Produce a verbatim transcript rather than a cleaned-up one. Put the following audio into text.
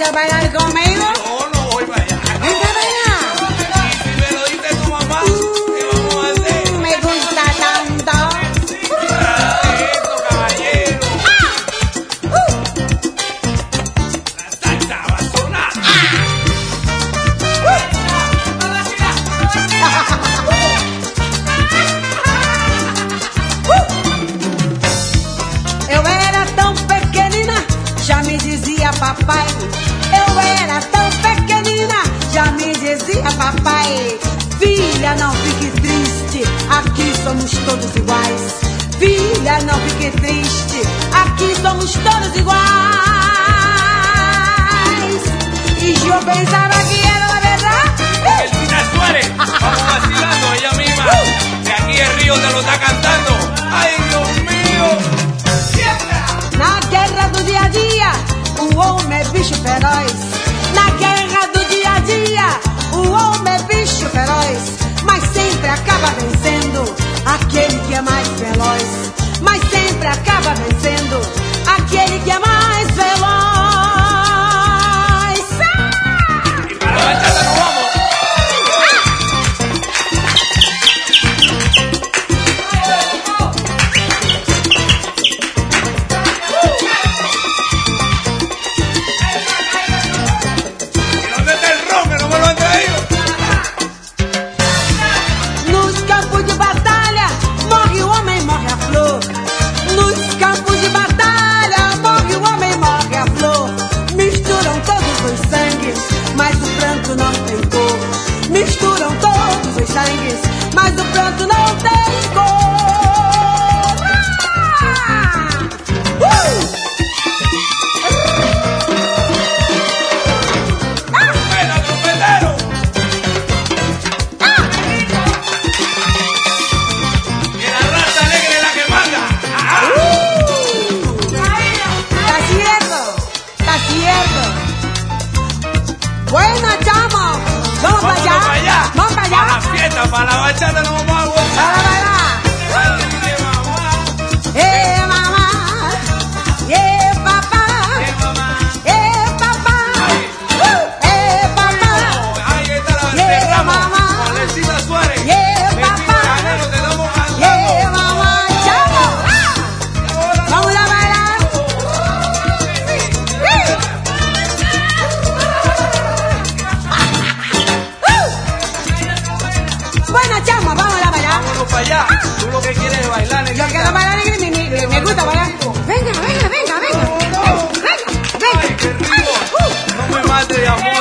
¿Quieres bailar conmigo? No, no voy para allá. Venga, bailar. Y si me lo dice tu mamá, ¿qué vamos a hacer? Me gusta tanto. Esto, caballero. La salsa va a sonar. Eu era tão pequenina, já me dizia papai. Eu era tão pequenina, já me dizia papai. Filha, não fique triste, aqui somos todos iguais. Filha, não fique triste, aqui somos todos iguais. E eu pensava que era la verdade. Elvira Suárez, vamos vacilando, ella misma. De aquí el río te lo está cantando. ¡Ay, Dios mío! Na guerra do dia a dia, o homem é bicho feroz. Na guerra do dia a dia, o homem é bicho feroz. Mas sempre acaba vencendo aquele que é mais veloz. Mas sempre acaba vencendo aquele que é mais veloz. Y para la bachata nos vamos. ¿Y dónde está el ron que no me lo han traído? Nos campos de batalha, morre o homem, morre a flor. Nos campos de batalha, morre o homem, morre a flor. Misturam todos os sangues, mas o pranto não tem cor. Misturam todos os sangues, mas o pranto não tem cor. Ah! Uh! ¡Ven, trompetero! Que la raza alegre es la que manda. ¡Ah! Está cierto, está cierto. Bueno, chamo, vamos para allá. para allá. Vamos para Para la allá. fiesta, para la bachata nos vamos a Para gozar. bailar. Ay, qué mamá, Eh, mamá. Eh, papá. qué mamá. Eh, papá. Uh, eh, papá. Ahí está la Yeah, cerramos mamá. con Alexita Suárez. Yeah, De papá. Tiburanero te damos cantando. Eh, mamá. Chamo. Ah. Vamos a bailar. Uh. Bueno, chamo, vamos a bailar. Vámonos para allá. Tú lo que quieres es bailar, Yo negrita. quiero bailar y me, me, me gusta bailar. Venga, venga, venga, venga. Venga, venga. Ay, qué rico. Uh. No me mates de amor.